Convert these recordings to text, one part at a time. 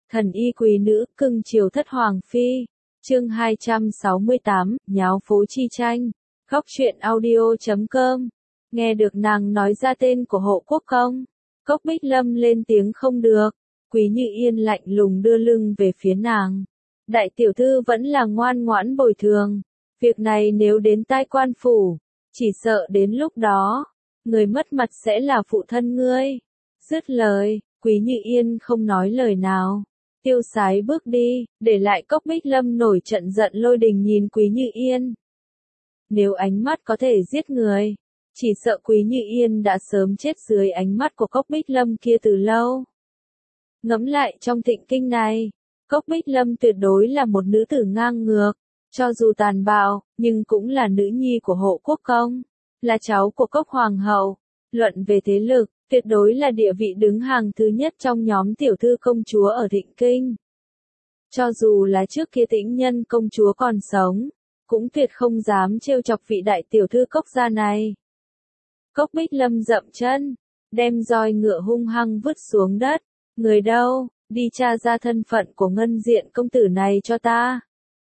Thần y quý nữ, cưng chiều thất hoàng phi. Chương 268, nháo phố chi tranh. Góc truyện audio.com. Nghe được nàng nói ra tên của Hộ Quốc Công, Cốc Bích Lâm lên tiếng không được. Quý Như Yên lạnh lùng đưa lưng về phía nàng. Đại tiểu thư vẫn là ngoan ngoãn bồi thường. Việc này nếu đến tai quan phủ, chỉ sợ đến lúc đó, người mất mặt sẽ là phụ thân ngươi. Dứt lời, Quý Như Yên không nói lời nào. Tiêu Sái bước đi, để lại Cốc Bích Lâm nổi trận giận lôi đình nhìn Quý Như Yên. Nếu ánh mắt có thể giết người, chỉ sợ Quý Như Yên đã sớm chết dưới ánh mắt của Cốc Bích Lâm kia từ lâu. Ngẫm lại trong thịnh kinh này, Cốc Bích Lâm tuyệt đối là một nữ tử ngang ngược, cho dù tàn bạo, nhưng cũng là nữ nhi của Hộ Quốc Công, là cháu của Cốc Hoàng hậu. Luận về thế lực, tuyệt đối là địa vị đứng hàng thứ nhất trong nhóm tiểu thư công chúa ở thịnh kinh. Cho dù là trước kia Tĩnh Nhân công chúa còn sống, cũng tuyệt không dám trêu chọc vị đại tiểu thư Cốc gia này. Cốc Bích Lâm dậm chân, đem roi ngựa hung hăng vứt xuống đất. Người đâu, đi tra ra thân phận của Ngân Diện công tử này cho ta.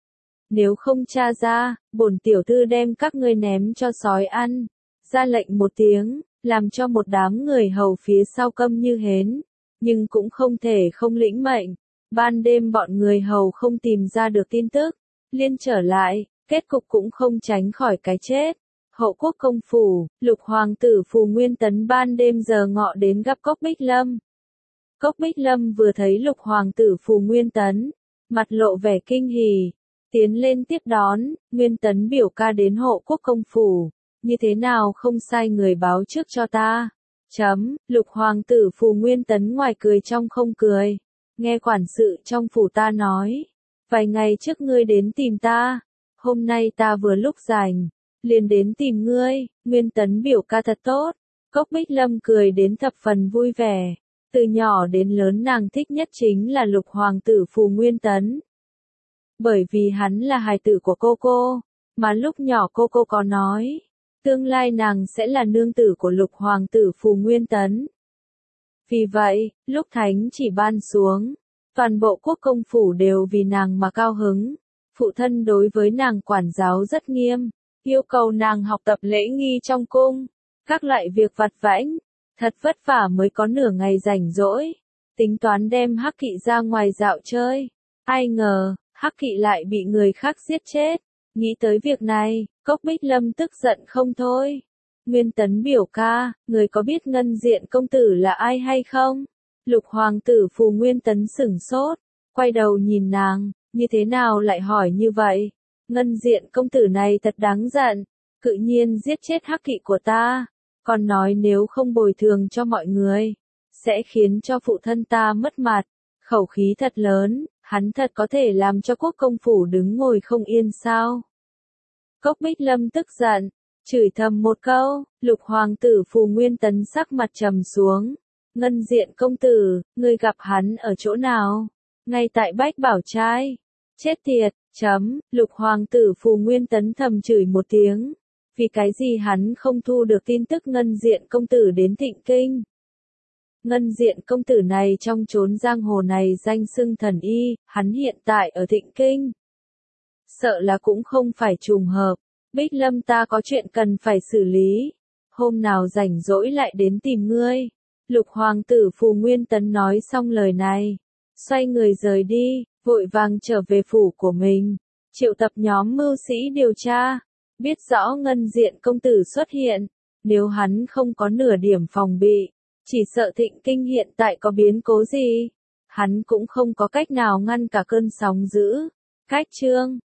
Nếu không tra ra, bổn tiểu thư đem các ngươi ném cho sói ăn. Ra lệnh một tiếng, làm cho một đám người hầu phía sau câm như hến, nhưng cũng không thể không lĩnh mệnh. Ban đêm bọn người hầu không tìm ra được tin tức, liên trở lại, kết cục cũng không tránh khỏi cái chết. Hậu Quốc công phủ, Lục hoàng tử Phù Nguyên Tấn ban đêm giờ ngọ đến gặp Cốc Bích Lâm. Cốc Bích Lâm vừa thấy Lục hoàng tử Phù Nguyên Tấn, mặt lộ vẻ kinh hỉ, tiến lên tiếp đón. Nguyên Tấn biểu ca đến Hộ Quốc công phủ, như thế nào không sai người báo trước cho ta. Lục hoàng tử Phù Nguyên Tấn ngoài cười trong không cười. Nghe quản sự trong phủ ta nói, vài ngày trước ngươi đến tìm ta, hôm nay ta vừa lúc rảnh, liền đến tìm ngươi. Nguyên Tấn biểu ca thật tốt. Cốc Bích Lâm cười đến thập phần vui vẻ. Từ nhỏ đến lớn nàng thích nhất chính là Lục hoàng tử Phù Nguyên Tấn. Bởi vì hắn là hài tử của cô, mà lúc nhỏ cô có nói, tương lai nàng sẽ là nương tử của Lục hoàng tử Phù Nguyên Tấn. Vì vậy, lúc thánh chỉ ban xuống, toàn bộ quốc công phủ đều vì nàng mà cao hứng. Phụ thân đối với nàng quản giáo rất nghiêm, yêu cầu nàng học tập lễ nghi trong cung, các loại việc vặt vãnh, thật vất vả mới có nửa ngày rảnh rỗi, tính toán đem Hắc Kỵ ra ngoài dạo chơi. Ai ngờ, Hắc Kỵ lại bị người khác giết chết. Nghĩ tới việc này, Cốc Bích Lâm tức giận không thôi. Nguyên Tấn biểu ca, người có biết Ngân Diện công tử là ai hay không? Lục hoàng tử Phù Nguyên Tấn sửng sốt, quay đầu nhìn nàng, như thế nào lại hỏi như vậy? Ngân Diện công tử này thật đáng giận, cự nhiên giết chết Hắc Kỵ của ta, còn nói nếu không bồi thường cho mọi người, sẽ khiến cho phụ thân ta mất mặt. Khẩu khí thật lớn, hắn thật có thể làm cho quốc công phủ đứng ngồi không yên sao? Cốc Bích Lâm tức giận, chửi thầm một câu. Lục hoàng tử Phù Nguyên Tấn sắc mặt trầm xuống. Ngân Diện công tử, ngươi gặp hắn ở chỗ nào? Ngay tại Bách Bảo Trai. Chết tiệt. Lục hoàng tử Phù Nguyên Tấn thầm chửi một tiếng. Vì cái gì hắn không thu được tin tức Ngân Diện công tử đến thịnh kinh? Ngân Diện công tử này trong chốn giang hồ này danh xưng thần y, hắn hiện tại ở thịnh kinh. Sợ là cũng không phải trùng hợp. Bích Lâm ta có chuyện cần phải xử lý, hôm nào rảnh rỗi lại đến tìm ngươi. Lục hoàng tử Phù Nguyên Tấn nói xong lời này, xoay người rời đi, vội vàng trở về phủ của mình, triệu tập nhóm mưu sĩ điều tra, biết rõ Ngân Diện công tử xuất hiện, nếu hắn không có nửa điểm phòng bị, chỉ sợ thịnh kinh hiện tại có biến cố gì, hắn cũng không có cách nào ngăn cả cơn sóng dữ. Cách chương